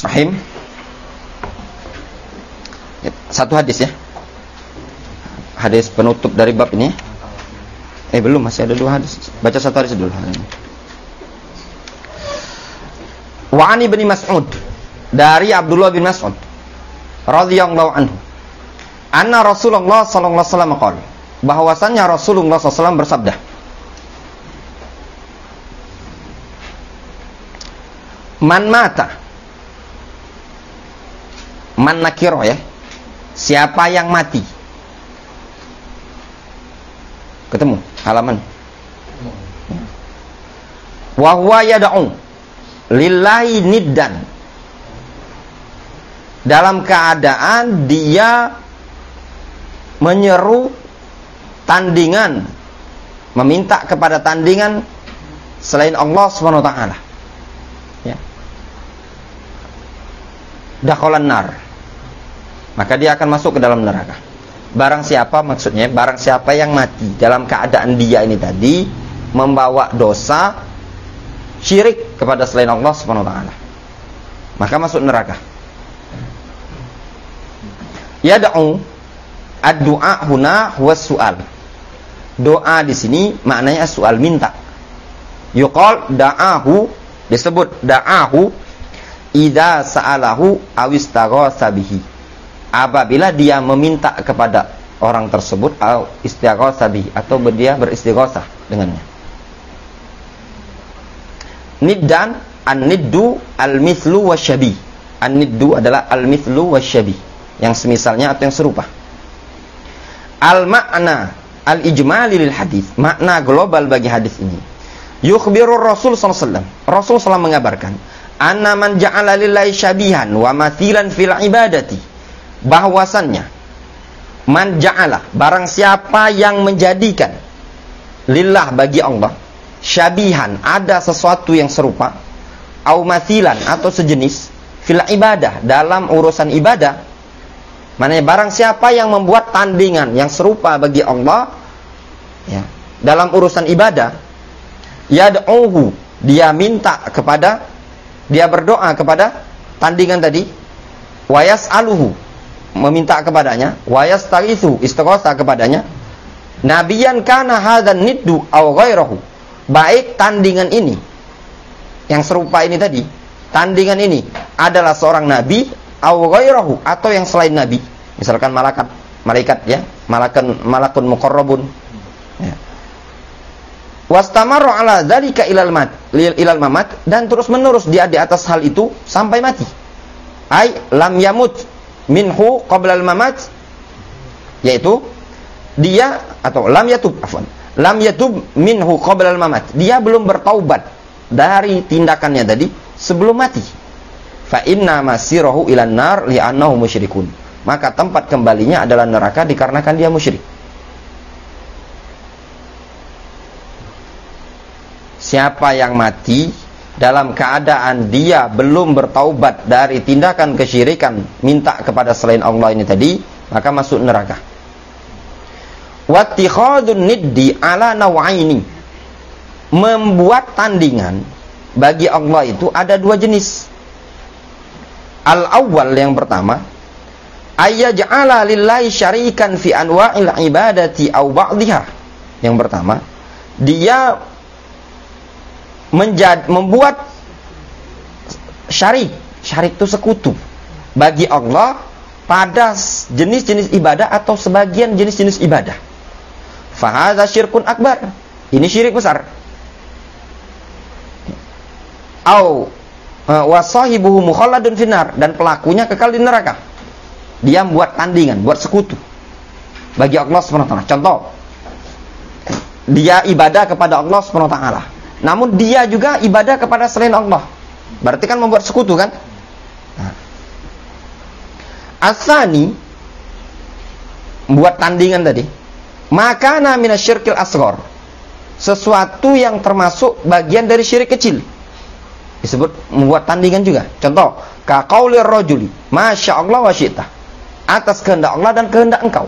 Rahim. Satu hadis ya. Hadis penutup dari bab ini. Belum, masih ada 2 hadis. Baca satu hadis dulu. Wa ani bin Mas'ud, dari Abdullah bin Mas'ud radhiyallahu anhu, anna Rasulullah sallallahu alaihi wasallam qala, bahwasannya Rasulullah sallallahu alaihi wasallam bersabda, man mata, man nakiro ya, siapa yang mati. Ketemu halaman. Wa huwa yad'u lillahi niddan, dalam keadaan dia menyeru tandingan, meminta kepada tandingan selain Allah Subhanahu wa taala. Ya. Dakhalan nar. Maka dia akan masuk ke dalam neraka. Barang siapa, maksudnya barang siapa yang mati dalam keadaan dia ini tadi membawa dosa syirik kepada selain Allah Subhanahu wa taala, maka masuk neraka. Yad'u, ad-du'a huna huwa su'al. Doa di sini maknanya su'al, minta. Yuqal da'ahu, disebut da'ahu idza sa'alahu aw istaghatsa bihi, apabila dia meminta kepada orang tersebut, atau istighatsah bihi, atau dia beristighatsah dengannya. Niddan, an-niddu al-mithlu wasyabi. An-niddu adalah al-mithlu wasyabi, yang semisalnya atau yang serupa. Al-makna al-ijmali lil hadis, makna global bagi hadis ini. Yukhbiru Rasul sallallahu alaihi wasallam, Rasul sallallahu mengabarkan, anna man ja'ala lillahi syabihan wa mathilan fil ibadati, bahwasannya man ja'ala, barang siapa yang menjadikan lillah, bagi Allah, syabihan, ada sesuatu yang serupa, au mathilan, atau sejenis, fil ibadah, dalam urusan ibadah. Maknanya barang siapa yang membuat tandingan yang serupa bagi Allah ya, dalam urusan ibadah, yad'uhu, dia minta kepada, dia berdoa kepada tandingan tadi, wa yas'aluhu, meminta kepadanya, wa yastaghithu, istighatsah kepadanya, nabiyan kana hadzan niddu aw ghairahu, baik tandingan ini yang serupa ini tadi, tandingan ini adalah seorang nabi, aw ghairahu, atau yang selain nabi, misalkan malaikat ya, malakun muqarrabun ya. Wastamarra ala dzalika ilal mamat, dan terus menerus dia di atas hal itu sampai mati. Ai lam yamut minhu qabla al-mamat, yaitu dia, atau lam yatub minhu qabla al-mamat, dia belum bertaubat dari tindakannya tadi sebelum mati. Fa inna masirahu ilan nar li'annahu musyrikun, maka tempat kembalinya adalah neraka dikarenakan dia musyrik. Siapa yang mati dalam keadaan dia belum bertaubat dari tindakan kesyirikan, minta kepada selain Allah ini tadi, maka masuk neraka. Wattikhadun niddi ala nawaini, membuat tandingan bagi Allah itu ada 2 jenis. Al-awwal, yang pertama, ayyaj'ala lillahi syarikan fi anwa'il ibadati aw ba'dihha. Yang pertama, dia membuat syarik itu sekutu bagi Allah pada jenis-jenis ibadah atau sebagian jenis-jenis ibadah. Fahadza syirkun akbar, ini syirik besar. Au wasahibuhu mukhalladun finnar, dan pelakunya kekal di neraka. Dia membuat tandingan, buat sekutu bagi Allah Subhanahu wa taala. Contoh, dia ibadah kepada Allah Subhanahu wa taala, namun dia juga ibadah kepada selain Allah. Berarti kan membuat sekutu kan? Nah. Asani, membuat tandingan tadi, maka minasyirkil asghar, sesuatu yang termasuk bagian dari syirik kecil, disebut membuat tandingan juga. Contoh, ka qaulir rajuli masya Allah wa syi'ta, atas kehendak Allah dan kehendak engkau.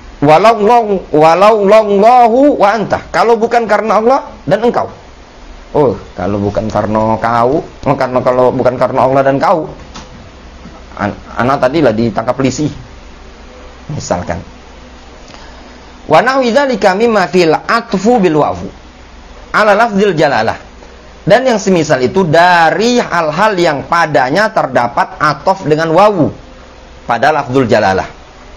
Walau wa anta, kalau bukan karena Allah dan engkau. Oh, kalau bukan karena kau, kalau bukan karena Allah dan kau, anak tadi lah ditangkap polisi. Misalkan. Wa nahwi dzalika mimma fil atfu bil wawu ala lafzil jalalah. Dan yang semisal itu dari hal-hal yang padanya terdapat atof dengan wawu pada lafzul jalalah.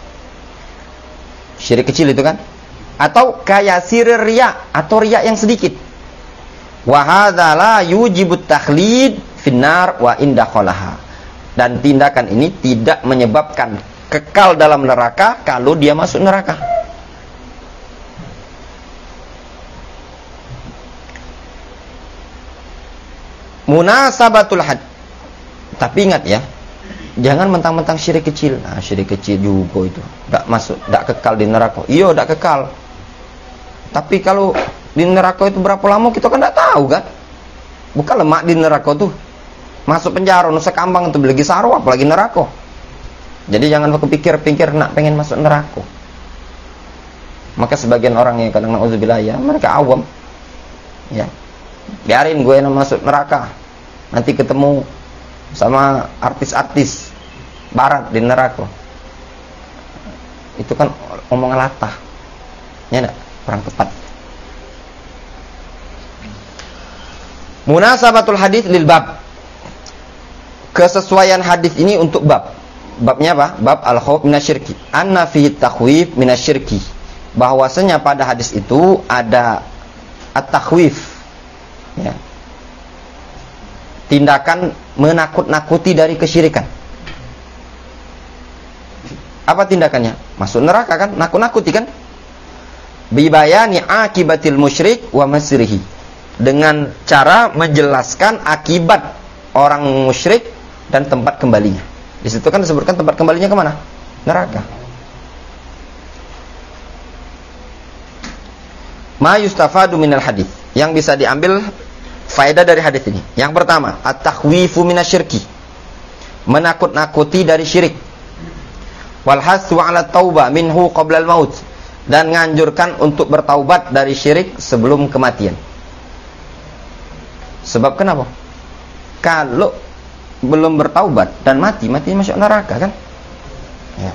Syirik kecil itu kan? Atau kayasir riya, atau riya yang sedikit. Wa hadza la yujibut takhlid finnar wa indakhalaha. Dan tindakan ini tidak menyebabkan kekal dalam neraka kalau dia masuk neraka. Munasabatul had. Tapi ingat ya, jangan mentang-mentang syirik kecil. Nah, syirik kecil juga itu enggak masuk, enggak kekal di neraka. Iya, enggak kekal. Tapi kalau di neraka itu berapa lama kita kan enggak tahu kan. Bukan lemak di neraka tuh. Masuk penjara nusa kambang itu lagi saru apalagi neraka. Jadi jangan kepikir-pikir nak pengen masuk neraka. Maka sebagian orang yang kadang nauzubillah ya, mereka awam. Ya. Biarin gue yang masuk neraka. Nanti ketemu sama artis-artis barat di neraka. Itu kan omongan latah. Ya enggak? Kurang tepat. Munasabatul hadis lil bab. Kesesuaian hadis ini untuk bab. Babnya apa? Bab al-khauf minasyirki. Anna fihi takhwif minasyirki. Bahwasanya pada hadis itu ada at-takhwif. Ya. Tindakan menakut-nakuti dari kesyirikan. Apa tindakannya? Masuk neraka kan? Nakut-nakuti kan? Bibayani akibatil musyrik wa masrihi. Dengan cara menjelaskan akibat orang musyrik dan tempat kembalinya. Di situ kan disebutkan tempat kembalinya kemana? Neraka. Ma yustafadu minal hadis. Yang bisa diambil faedah dari hadis ini. Yang pertama, at-takhwifu minasyirki. Menakut-nakuti dari syirik. Wal hasu 'ala taubah minhu qabla al-maut. Dan nganjurkan untuk bertaubat dari syirik sebelum kematian. Sebab kenapa? Kalau belum bertaubat dan mati masuk neraka kan? Ya.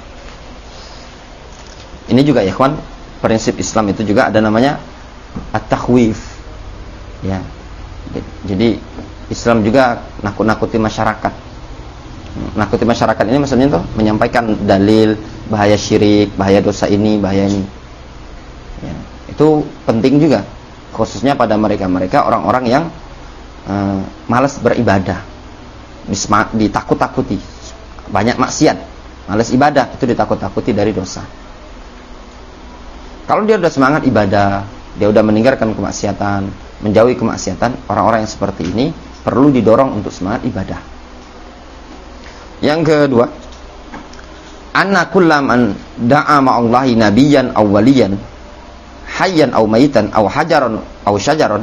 Ini juga ya kawan, prinsip Islam itu juga ada namanya at-takhwif. Ya. Jadi Islam juga nakut-nakuti masyarakat. Nakuti masyarakat ini maksudnya tuh menyampaikan dalil bahaya syirik, bahaya dosa ini, bahaya ini. Ya. Itu penting juga. Khususnya pada mereka orang-orang yang malas beribadah, ditakut-takuti, banyak maksiat, malas ibadah, itu ditakut-takuti dari dosa. Kalau dia sudah semangat ibadah, dia sudah meninggalkan kemaksiatan, menjauhi kemaksiatan, orang-orang yang seperti ini perlu didorong untuk semangat ibadah. Yang kedua, anna kullaman da'a ma'allahi nabiyyan aw waliyan hayyan aw mayitan aw hajaran aw syajaran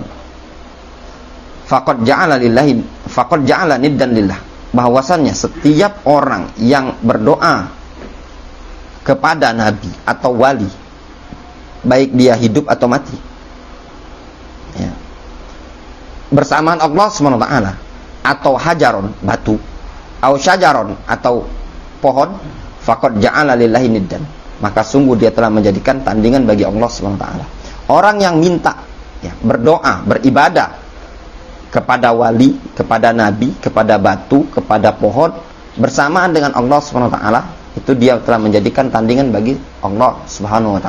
faqad ja'ala niddan lillah. Bahwasannya setiap orang yang berdoa kepada nabi atau wali, baik dia hidup atau mati, ya, bersamaan Allah SWT, atau hajaron, batu, atau syajaron, atau pohon, faqad ja'ala lillahi niddan, maka sungguh dia telah menjadikan tandingan bagi Allah SWT. Orang yang minta, ya, berdoa, beribadah kepada wali, kepada nabi, kepada batu, kepada pohon, bersamaan dengan Allah SWT, itu dia telah menjadikan tandingan bagi Allah SWT.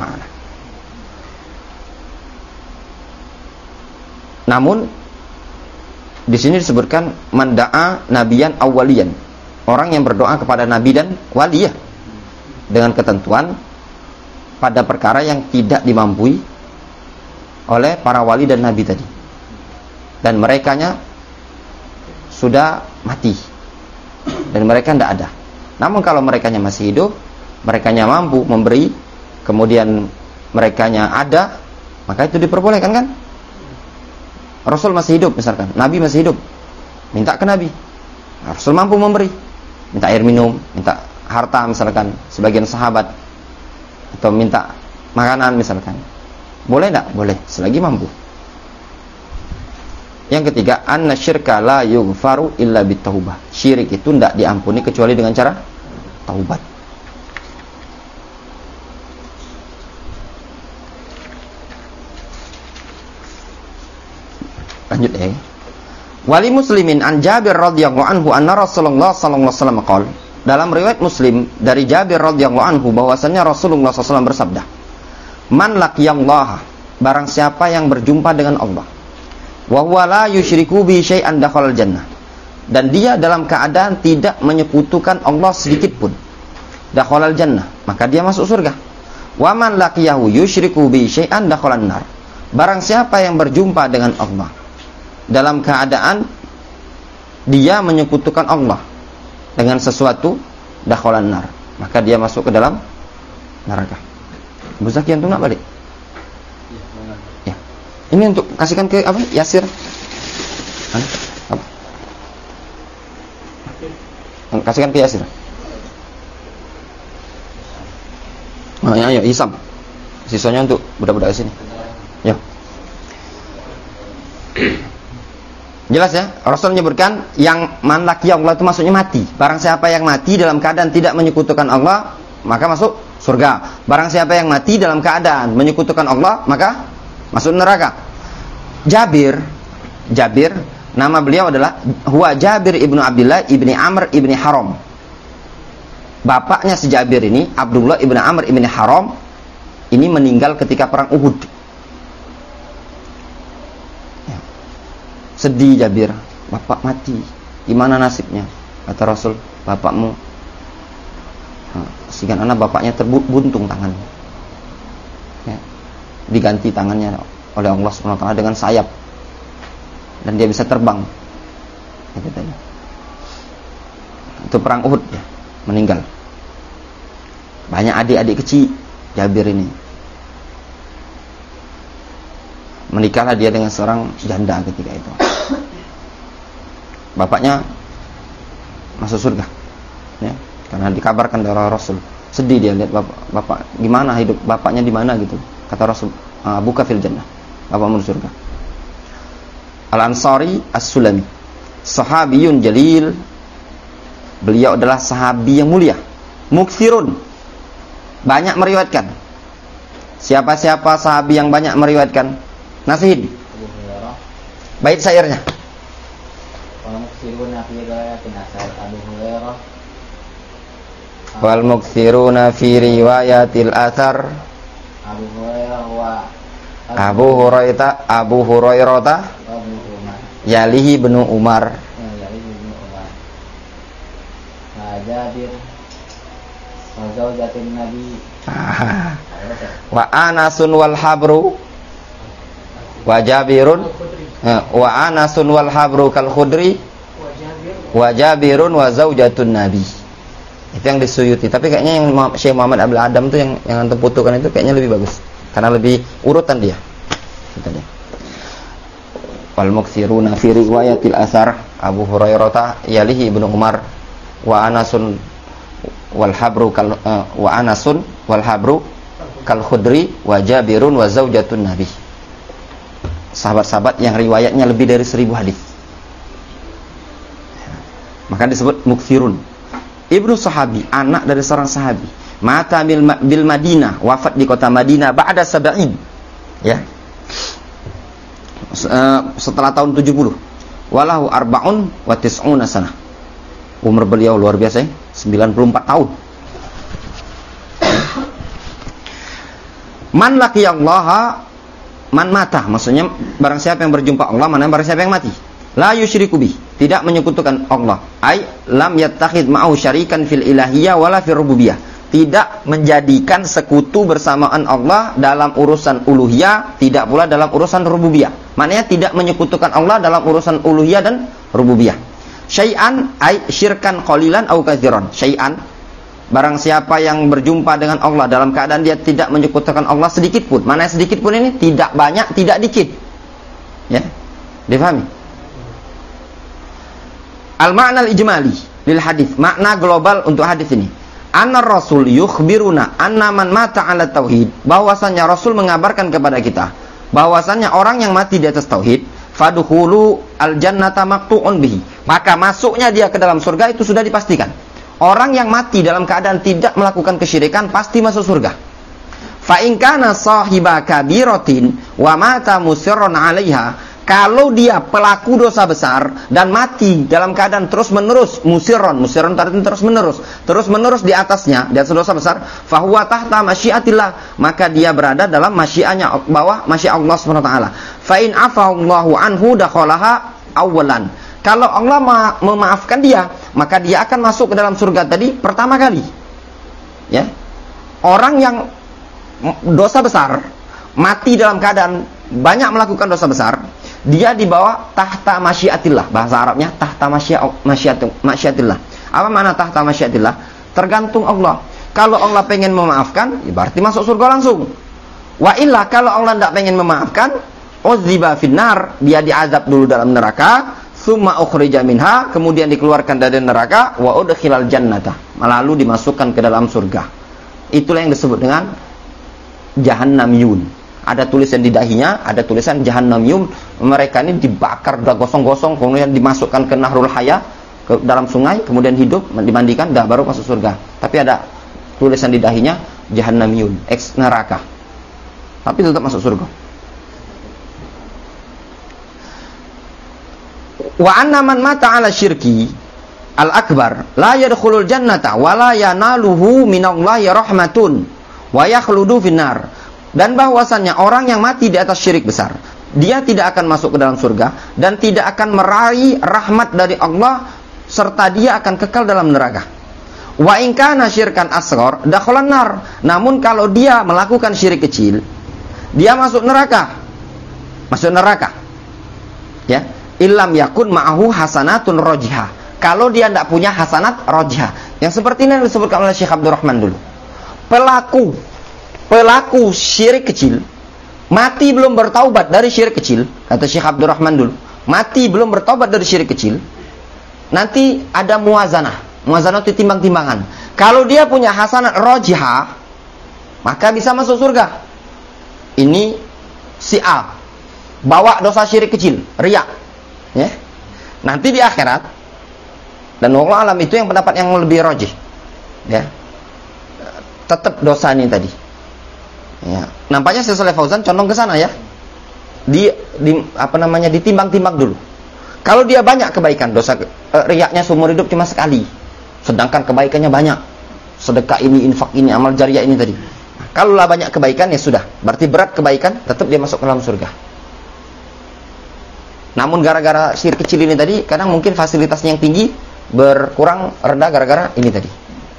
Namun di sini disebutkan manda'a nabiyan awwaliyan, orang yang berdoa kepada nabi dan wali, ya, dengan ketentuan pada perkara yang tidak dimampui oleh para wali dan nabi tadi, dan merekanya sudah mati dan mereka tidak ada. Namun kalau merekanya masih hidup, merekanya mampu memberi, kemudian merekanya ada, maka itu diperbolehkan kan? Rasul masih hidup misalkan, nabi masih hidup, minta ke nabi, Rasul mampu memberi, minta air minum, minta harta misalkan sebagian sahabat, atau minta makanan misalkan, boleh tidak? Boleh, selagi mampu. Yang ketiga, anna syirka la yughfaru illa bitaubah. Syirik itu tidak diampuni kecuali dengan cara taubat. Lanjut ya. Wali Muslimin an Jabir radhiyallahu anhu anna Rasulullah sallallahu alaihi wasallam qala. Dalam riwayat Muslim dari Jabir radhiyallahu anhu bahwasanya Rasulullah SAW bersabda, "Man laqiyallaha, barang siapa yang berjumpa dengan Allah, wa huwa la yusyriku bi syai'an dakhalal jannah." Dan dia dalam keadaan tidak menyekutukan Allah sedikit pun, dakhalal jannah, maka dia masuk surga. Wa man laqiyahu yusyriku bi syai'an dakhalan nar. Barang siapa yang berjumpa dengan Allah dalam keadaan dia menyekutukan Allah dengan sesuatu, dakhalan nar, maka dia masuk ke dalam neraka. Bu Zaki antum nak balik? Ya. Ini untuk kasihkan ke apa? Yasir. Apa? Kasihkan ke Yasir. Oh, ya, Hisam. Sisanya untuk budak-budak sini. Ya. Jelas ya, Rasul menyebutkan yang man laqiya Allah itu maksudnya mati. Barang siapa yang mati dalam keadaan tidak menyekutukan Allah, maka masuk surga. Barang siapa yang mati dalam keadaan menyekutukan Allah, maka masuk neraka. Jabir, nama beliau adalah huwa Jabir ibnu Abdullah ibni Amr ibni Haram. Bapaknya si Jabir ini, Abdullah ibnu Amr ibni Haram, ini meninggal ketika perang Uhud. Sedih Jabir, bapak mati, gimana nasibnya? Kata Rasul, bapakmu sigan anak bapaknya terbuntung tangannya, ya, diganti tangannya oleh Allah SWT dengan sayap, dan dia bisa terbang, ya, katanya. Itu perang Uhud ya, meninggal. Banyak adik-adik kecil Jabir ini. Menikahlah dia dengan seorang janda ketika itu. Bapaknya masuk surga, ya, karena dikabarkan dari Rasul. Sedih dia lihat bapak gimana hidup bapaknya di mana gitu. Kata Rasul, buka fil jannah, bapakmu di surga. Al-Ansari As-Sulami, sahabiyun jalil. Beliau adalah sahabi yang mulia. Mukthirun, banyak meriwayatkan. Siapa-siapa sahabi yang banyak meriwayatkan? Nasihin. Bait syairnya. Wal mukthiruna fi riwayatil athar Abu Hurairah yalihi ibnu Umar. Jabir wa zaujatin Nabi wa Anasun wal habru wa Jabirun wa Anasun wal habru kal khudri wa Jabirun wa zaujatun Nabi. Itu yang disuyuti. Tapi kayaknya yang Syekh Muhammad Abdul Adam itu yang antum putukan itu kayaknya lebih bagus karena lebih urutan dia. Katanya. Wal muktsiruna fi riwayatil athar Abu Hurairah yalihi ibnu Umar wa Anasun wal habru kal wa Anasun wal habru kal khudri wa Jabirun wa zaujatun Nabi. Sahabat-sahabat yang riwayatnya lebih dari 1000 hadis. Maka disebut mukthirun. Ibnu sahabi, anak dari seorang sahabi. Mata bil Madinah, wafat di kota Madinah ba'da sab'in. Ya. Setelah tahun 70. Walahu arba'un wa tis'una sanah. Umur beliau luar biasa ya, 94 tahun. Man laqiyallaha man mata, maksudnya barang siapa yang berjumpa Allah, mana barang siapa yang mati. La yusyriku bih, tidak menyekutukan Allah. Ai lam yattakhid ma'ahu syarikan fil ilahiyah wala fil rububiyah. Tidak menjadikan sekutu bersamaan Allah dalam urusan uluhiyah, tidak pula dalam urusan rububiyah. Maknanya tidak menyekutukan Allah dalam urusan uluhiyah dan rububiyah. Syai'an ai syirkan qalilan au katsiran. Syai'an, barang siapa yang berjumpa dengan Allah dalam keadaan dia tidak menyekutukan Allah sedikit pun. Mana sedikit pun ini? Tidak banyak, tidak dikit. Ya. Difahami? Al-ma'na al-ijmali lil hadis. Makna global untuk hadis ini. Anna Rasul yukhbiruna anna man mata 'ala tauhid. Bahwasanya Rasul mengabarkan kepada kita bahwasanya orang yang mati di atas tauhid, fadkhulu al-jannata maqtu'un bihi. Maka masuknya dia ke dalam surga itu sudah dipastikan. Orang yang mati dalam keadaan tidak melakukan kesyirikan pasti masuk surga. Fa in kana sahiba kabiratin wa mata musirran 'alaiha, kalau dia pelaku dosa besar dan mati dalam keadaan terus-menerus musirron terus-menerus di atasnya, di atas dosa besar, fahuwa tahta masyiatillah, maka dia berada dalam masyiatnya, bawah masyiat Allah SWT. Fa in afallahu anhu dakhalaha awalan. Kalau Allah memaafkan dia, maka dia akan masuk ke dalam surga tadi pertama kali. Ya. Orang yang dosa besar mati dalam keadaan banyak melakukan dosa besar, dia di bawah tahta masyiatillah. Bahasa Arabnya tahta masyiatillah. Apa makna tahta masyiatillah? Tergantung Allah. Kalau Allah pengen memaafkan, ya berarti masuk surga langsung. Wa illa, kalau Allah tidak pengen memaafkan, udziba finnar, dia diazab dulu dalam neraka, summa ukhrija minha, kemudian dikeluarkan dari neraka, wa udkhilal jannata, lalu dimasukkan ke dalam surga. Itulah yang disebut dengan jahannamiyun. Ada tulisan di dahinya, ada tulisan jahannamiyun. Mereka ini dibakar, udah gosong-gosong, kemudian dimasukkan ke Nahrul Haya, ke dalam sungai, kemudian hidup, dimandikan, dah baru masuk surga. Tapi ada tulisan di dahinya jahannamiyun, ex neraka. Tapi tetap masuk surga. Wa anna man mata ala syirki al-akbar la yadkhulul jannata wa la yanaluhu minallahi rahmatun wa yakhludu finnar. Dan bahwasannya orang yang mati di atas syirik besar, dia tidak akan masuk ke dalam surga dan tidak akan meraih rahmat dari Allah, serta dia akan kekal dalam neraka. Wa in kana syirkan asghar dakhalan nar. Namun kalau dia melakukan syirik kecil, dia masuk neraka. Masuk neraka. Ya, illam yakun ma'ahu hasanatun rajihah. Kalau dia tidak punya hasanat rajihah. Yang seperti ini yang disebutkan oleh Syekh Abdurrahman dulu. Pelaku syirik kecil mati belum bertaubat dari syirik kecil, kata Syekh Abdurrahman dulu, mati belum bertaubat dari syirik kecil, nanti ada muazanah itu timbang-timbangan. Kalau dia punya hasanat rajihah, maka bisa masuk surga. Ini si A bawa dosa syirik kecil, riya, ya. Nanti di akhirat, dan wallahu alam itu yang pendapat yang lebih rajih, ya, tetap dosa ini tadi. Ya, nampaknya Syekh Shalih Fauzan condong ke sana, ya. Ditimbang-timbang dulu. Kalau dia banyak kebaikan, dosa riyaknya seumur hidup cuma sekali, sedangkan kebaikannya banyak. Sedekah ini, infak ini, amal jariah ini tadi. Nah, kalau lah banyak kebaikan, ya sudah, berarti berat kebaikan, tetap dia masuk ke dalam surga. Namun gara-gara syirik kecil ini tadi, kadang mungkin fasilitasnya yang tinggi berkurang rendah gara-gara ini tadi.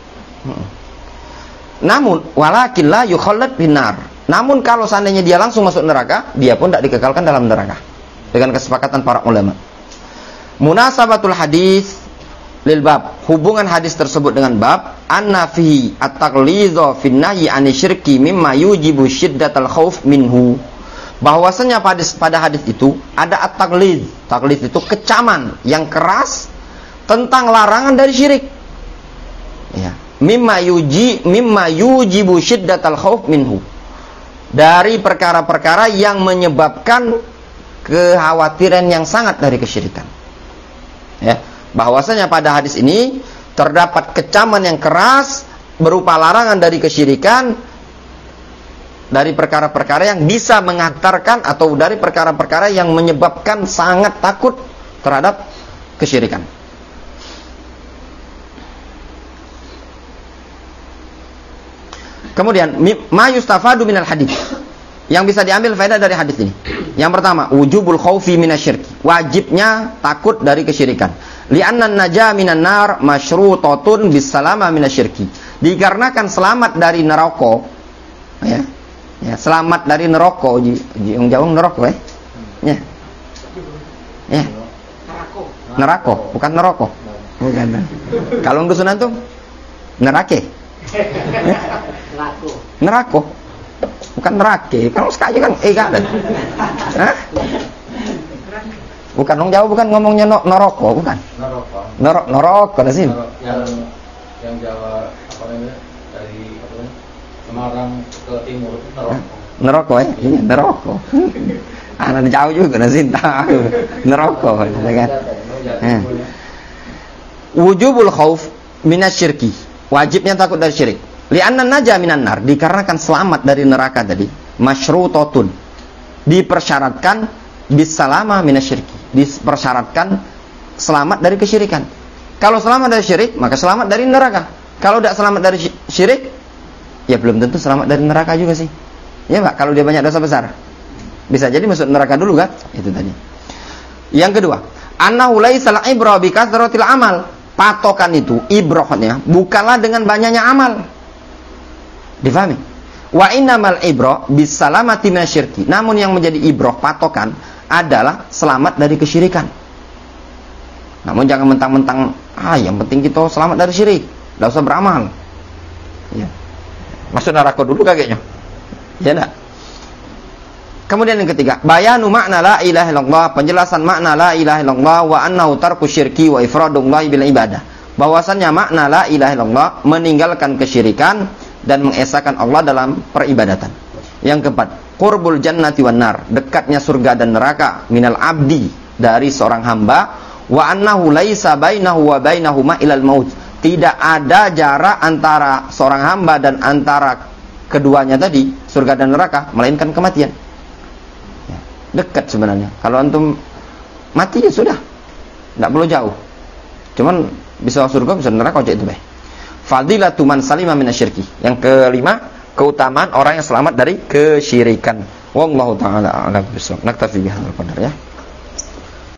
Namun walakin la yukhallad binar. Namun kalau seandainya dia langsung masuk neraka, dia pun tidak dikekalkan dalam neraka. Dengan kesepakatan para ulama. Munasabatul hadis lil bab. Hubungan hadis tersebut dengan bab anna fihi at-taqlidhu fin nahyi anisyirki mimma yujibu syiddatal khauf minhu. Bahwasanya pada hadis itu ada at-taqlid. Taqlid itu kecaman yang keras tentang larangan dari syirik. Ya. Mimma yujibu syiddatal khauf minhu, dari perkara-perkara yang menyebabkan kekhawatiran yang sangat dari kesyirikan. Ya, bahwasanya pada hadis ini terdapat kecaman yang keras berupa larangan dari kesyirikan, dari perkara-perkara yang bisa mengantarkan, atau dari perkara-perkara yang menyebabkan sangat takut terhadap kesyirikan. Kemudian ma yustafadu minal hadis. Yang bisa diambil faedah dari hadis ini. Yang pertama, wujubul khaufi minasyirki. Wajibnya takut dari kesyirikan. Li'anna najaa minan nar masyrutatun bisalama minasyirki. Dikarenakan selamat dari neraka, ya. Ya, selamat dari neraka, yang jauh neraka, ya. Ya. Neraka, bukan neraka. Bukan. Kalau dusun antum neraka. Neraka. Bukan neraka. Kalau sekali kan kan. Hah? Bukan orang Jawa, bukan ngomongnya neraka, bukan. Neraka di sini. Yang Jawa apa namanya? Dari apa namanya? Semarang ke timur itu neraka. Neraka, ya? Iya, neraka. Anak jauh juga nasi tahu neraka kan. Wujubul khauf minasyirki. Wajibnya takut dari syirik. Li'anna naja minan nar, dikarenakan selamat dari neraka tadi, masyrutatun. Dipersyaratkan bisalama minasyirki. Dipersyaratkan selamat dari kesyirikan. Kalau selamat dari syirik, maka selamat dari neraka. Kalau tidak selamat dari syirik, ya belum tentu selamat dari neraka juga sih. Ya Pak, kalau dia banyak dosa besar. Bisa jadi masuk neraka dulu kan? Itu tadi. Yang kedua, annahu laisal ibra bi kathratil amal. Patokan itu ibrahnya bukanlah dengan banyaknya amal. Difahami? Wa innamal ibra bis salamati minasyirki. Namun yang menjadi ibrah patokan adalah selamat dari kesyirikan. Namun jangan mentang-mentang yang penting kita selamat dari syirik, enggak usah beramal. Ya. Masuk neraka dulu kayaknya. Ya enggak? Kemudian yang ketiga, bayanu makna la ilaha illallah, penjelasan makna la ilaha illallah wa annahu tarku syirki wa ifradullahi bil ibadah. Bahwasannya makna la ilaha illallah meninggalkan kesyirikan dan mengesahkan Allah dalam peribadatan. Yang keempat, qurbul jannati wan nar, dekatnya surga dan neraka minal abdi, dari seorang hamba, wa annahu laisa bainahu wa bainahuma ilal maut. Tidak ada jarak antara seorang hamba dan antara keduanya tadi, surga dan neraka, melainkan kematian. Dekat sebenarnya. Kalau antum mati ya sudah, tidak perlu jauh. Cuman bisa surga, bisa neraka aja itu baik. Fadilatu man salima minasyirki. Yang kelima, keutamaan orang yang selamat dari kesyirikan. Wallahu taala a'lam bishawab. Naktafi bihadzal qadar ya.